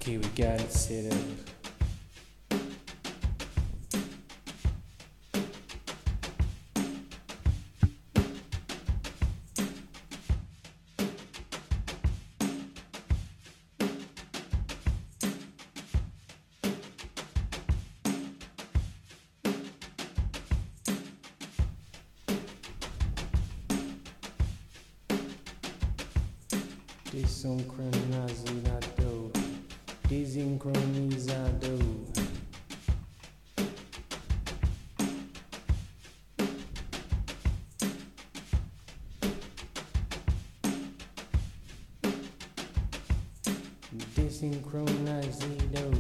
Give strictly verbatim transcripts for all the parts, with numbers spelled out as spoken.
Okay, we got it set up. Desincronizado, desincronizado. Desincronizado.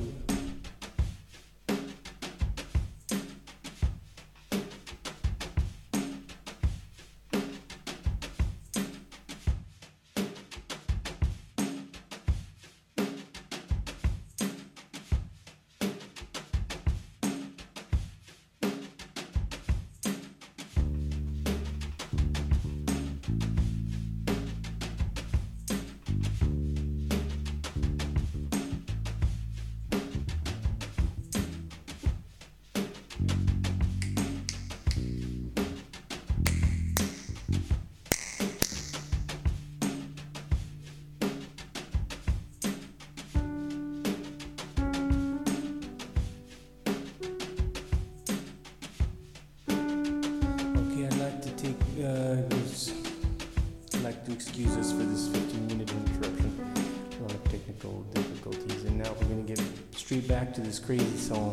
Uh, I'd like to excuse us for this fifteen minute interruption. A lot of technical difficulties, and now we're going to get straight back to this crazy song.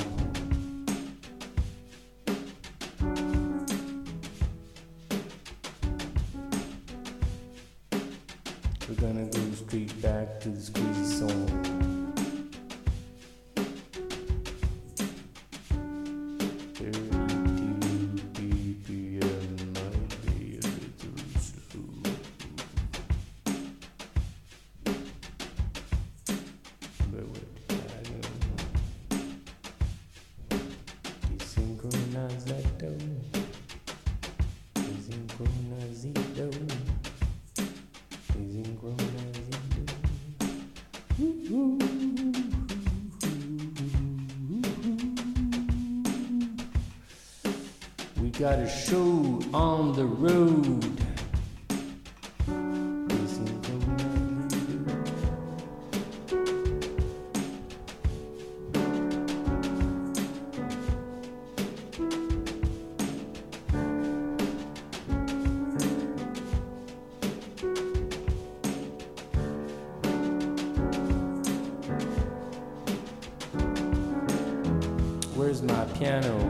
We're going to go straight back to this crazy song. Desincronizado, desincronizado, desincronizado. Ooh, we got a show on the road. Where's my piano?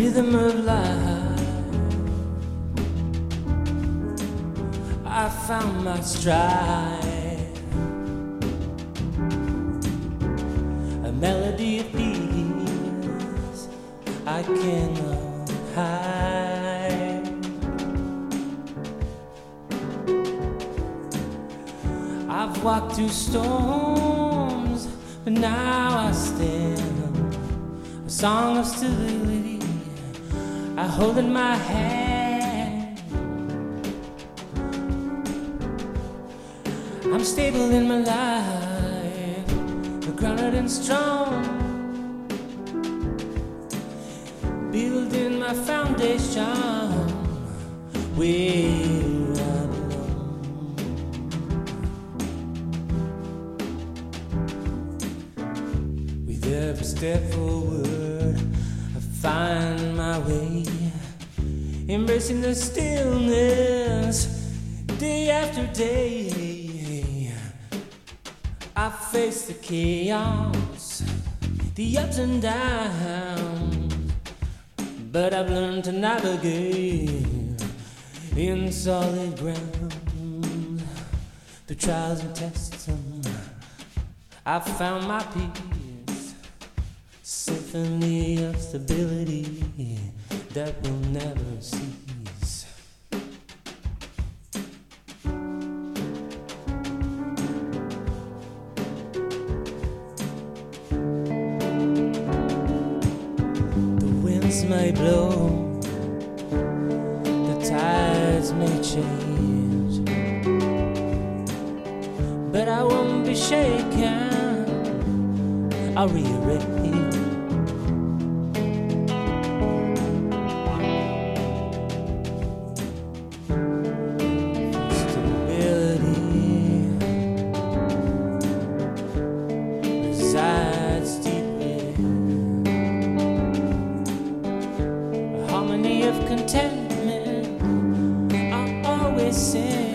rhythm of life, I found my stride, a melody of peace I cannot hide. I've walked through storms, but now I stand, a song of stability I hold in my hand. I'm stable in my life, grounded and strong, building my foundation where I belong. With every step forward, I find my way, embracing the stillness day after day. I face the chaos, the ups and downs, but I've learned to navigate in solid ground. The trials and tests, I've found my peace, symphony of stability that will never cease. The winds may blow, the tides may change, but I won't be shaken, I'll rearrange. Contentment, I always say.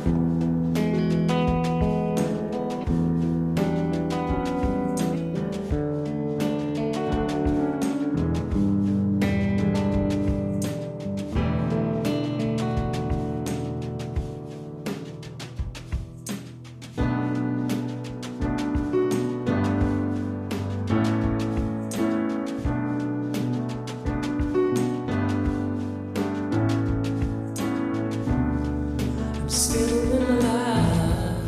Still alive,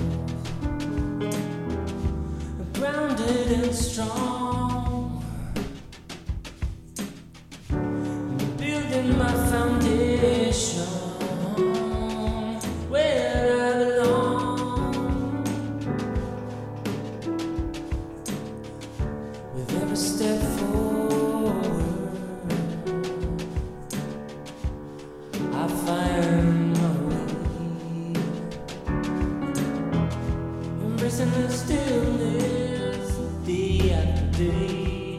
grounded and strong, building my foundation where I belong. With every step forward, I find my way, embracing the stillness day after day.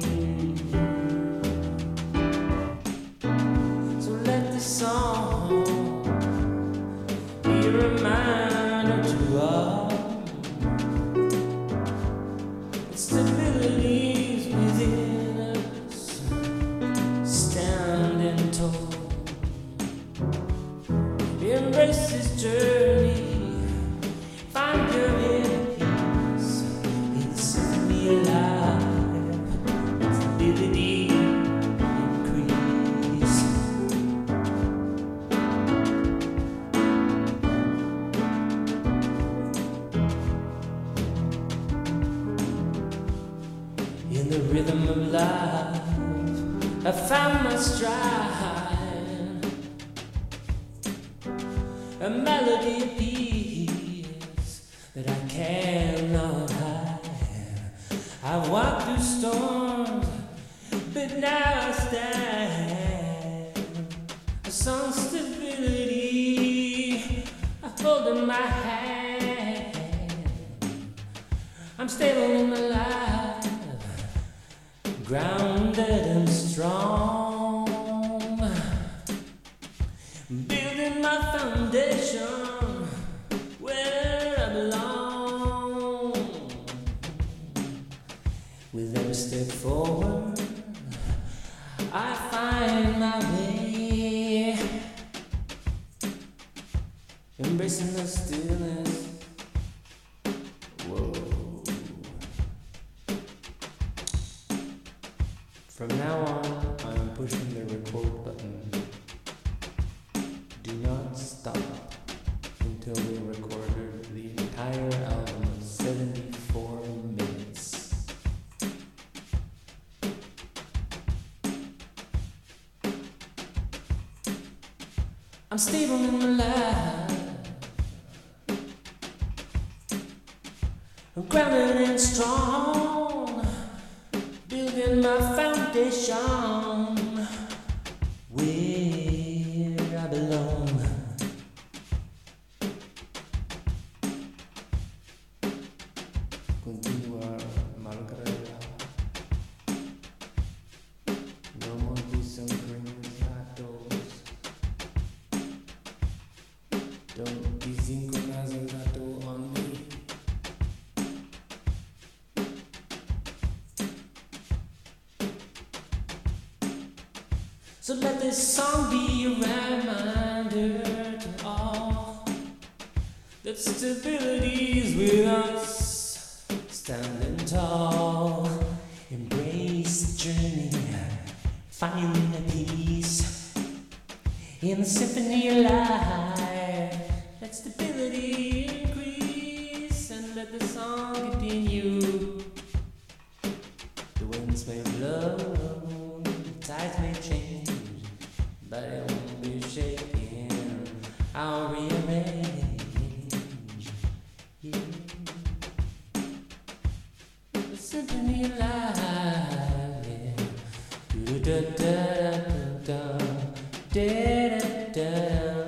So let this song be a reminder to all that stability is within us, standing tall. Embrace this journey, find your inner peace, it's me alive, stability increase. In the rhythm of life, I found my stride, a melody of peace that I cannot hide. I've walked through storms, but now I stand, a song of stability I hold in my hand. I'm stable in my life, grounded and strong, building my foundation where I belong. With every step forward, I find embracing the stillness. Whoa. From now on, I'm pushing the record button. Do not stop until we recorded the entire album of seventy-four minutes. I'm stable in my life, I'm grounded and strong, building my foundation where I belong. Continua malgrado. No more desincronizados. Don't desincronizado on me. So let this song be a reminder to all that stability is with us, standing tall. Embrace the journey, finding a peace in the symphony of life. Let stability increase and let the song continue. The winds may blow, the tides may change, but it won't be shaking. I'll rearrange. Yeah. The symphony of life. Yeah. Do da da da da da da da.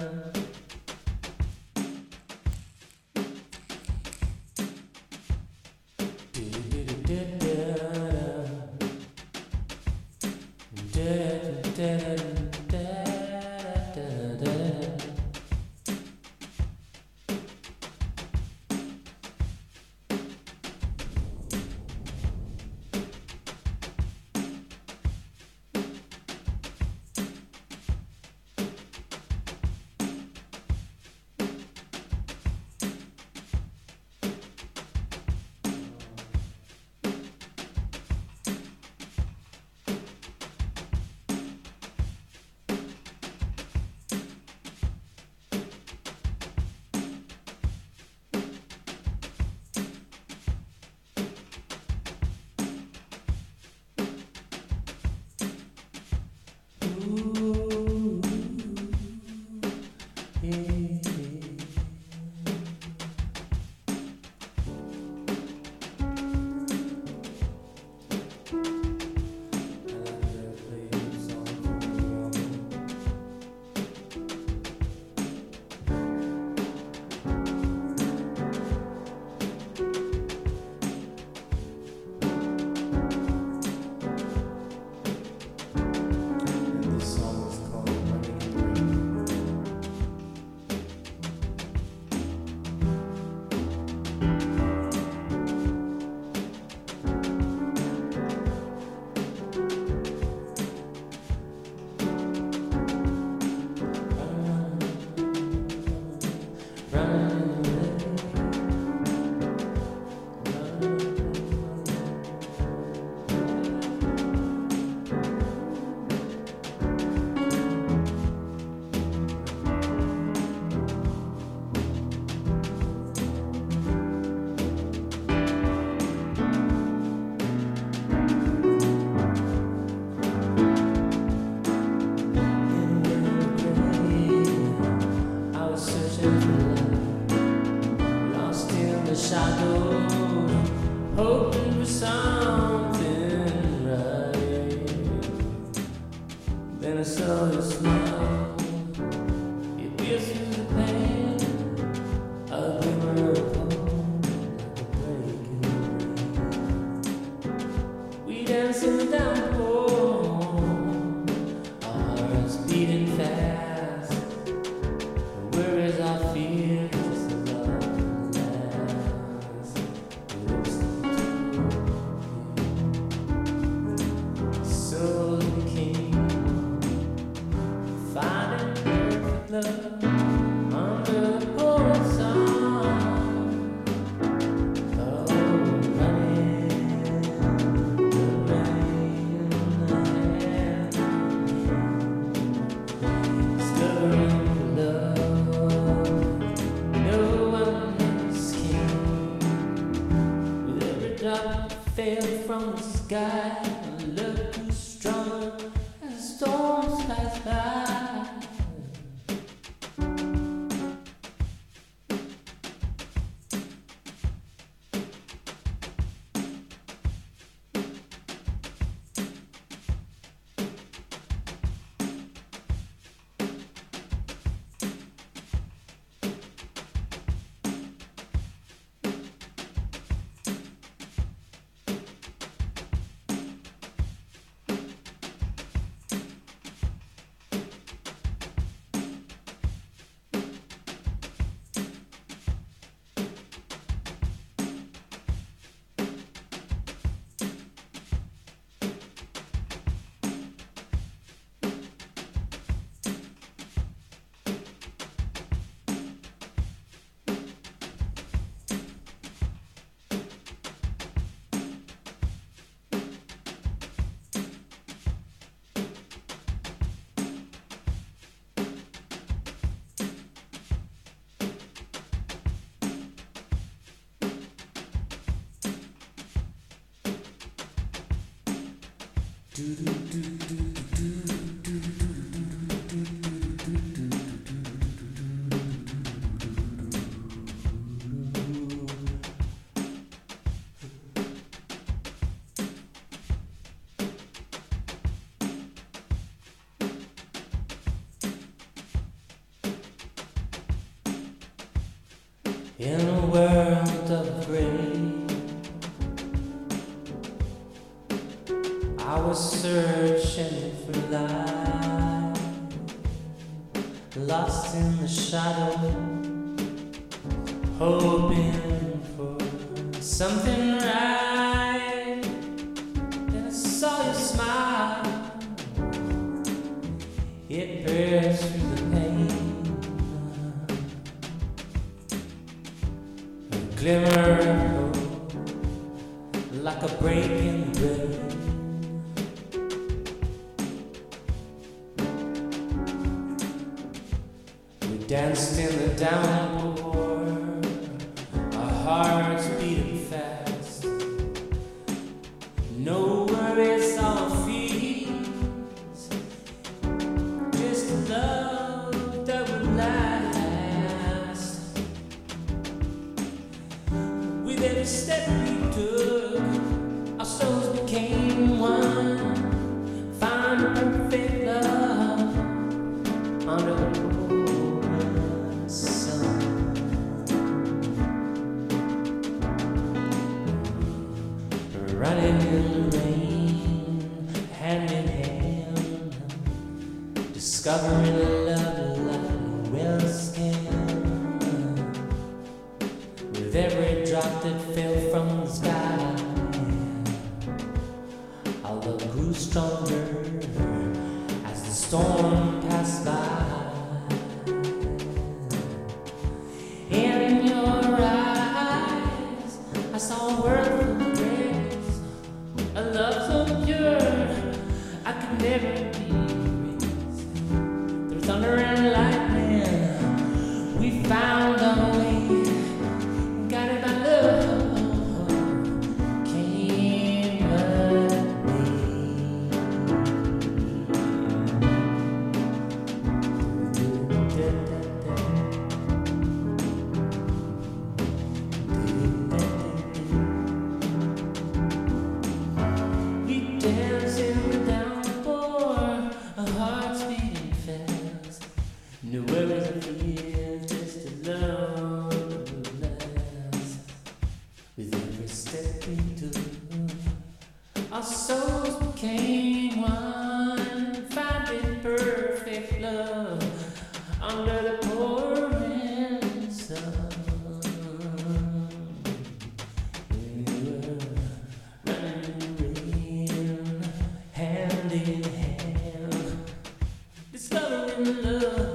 I was searching for love. fell from the sky. Love grew stronger as storms pass by. In a world of gray, I was searching for light, lost in the shadow, hoping for something right. Then I saw you smile, it burst through the pain. Glimmer of hope, like a break in the rain. We danced in the downpour, our hearts beating fast. No worries on our feet, just a love that would last. With every step we took, our souls became one. Find perfect love under the pouring sun. Running in the rain, hand in hand, discovering a love like no else can. With every drop that fell from the sky, our love grew stronger as the storm passed by. In your eyes, I saw a world full of grace, a love so pure I could never be erased. Through thunder and lightning, we found our way. No worries or fears, just a love that will last. With every step we took, our souls became one. Finding perfect love under the pouring sun. We were running in the rain, hand in hand, discovering love.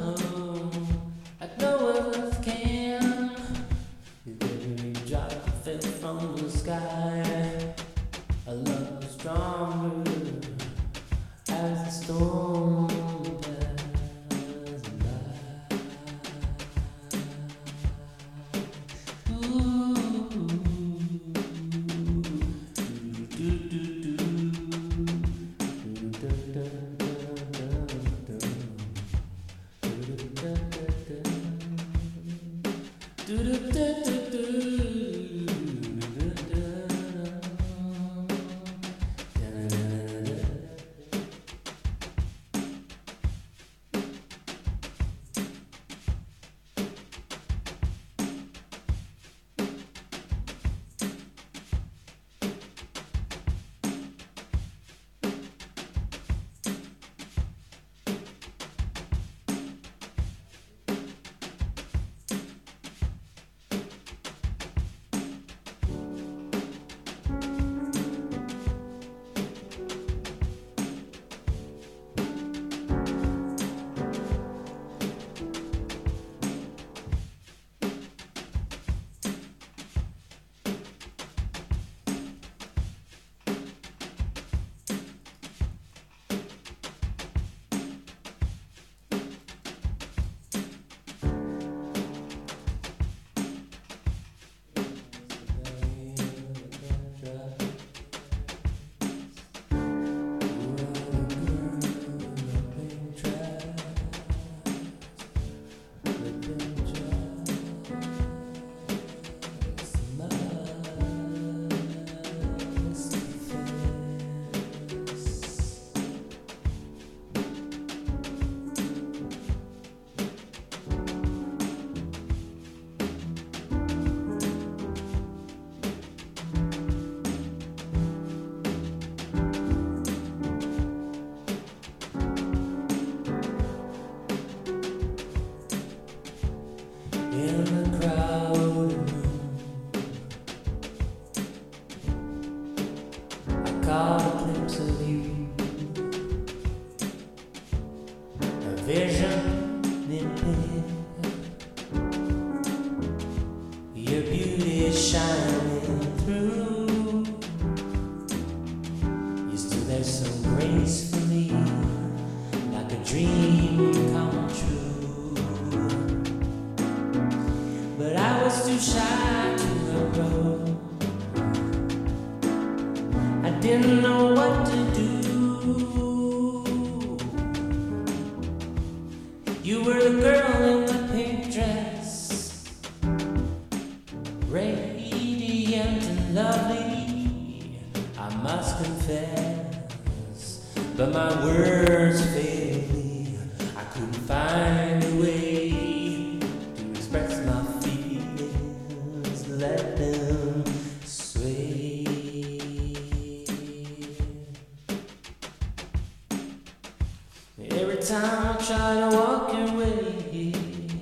From the sky, a love stronger as the storm passes by. Ooh, In the crowded room, I caught a glimpse of you, a vision in bed, your beauty shining through. You stood there so gracefully, like a dream come true. But I was too shy to approach. I didn't know what to do. You were the girl in the pink dress, radiant and lovely, I must confess. But my words failed me. I couldn't find a way to express my feelings, let them sway. Every time I try to walk away,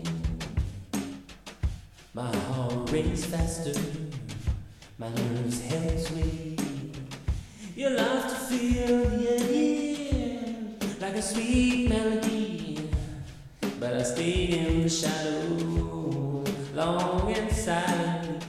my heart races faster, my nerves held sway. You love to feel the air like a sweet melody, but I stayed in the shadow long and silently.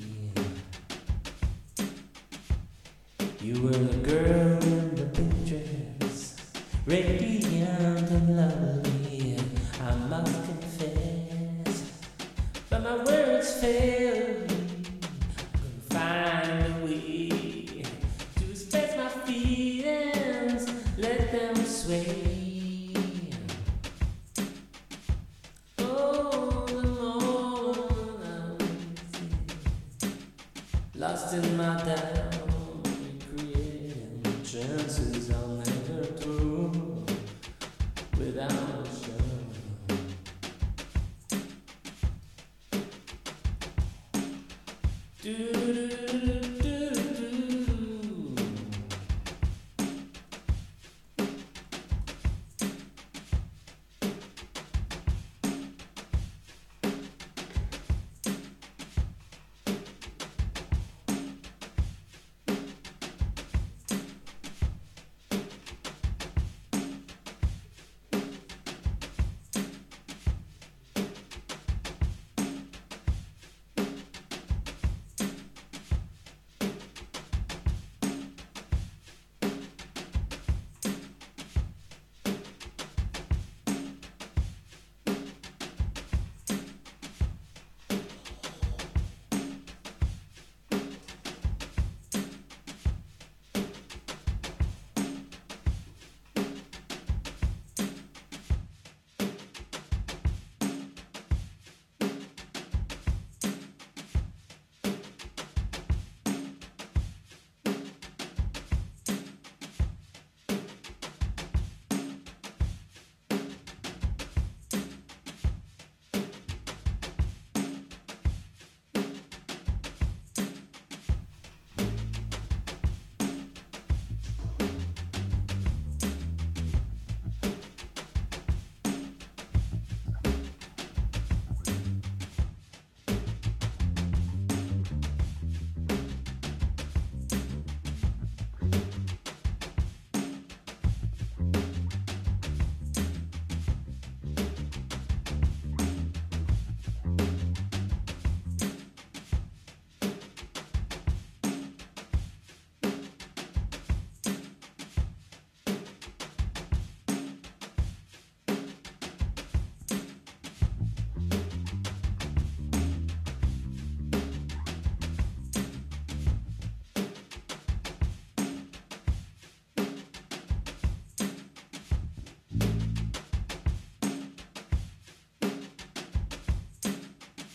You were the girl in the pink dress, radiant and lovely, I must confess. But my words failed me, I couldn't find a way to express my feelings, let them sway. Lost in my doubt, recreating chances I'll never through without a show. Do do do do.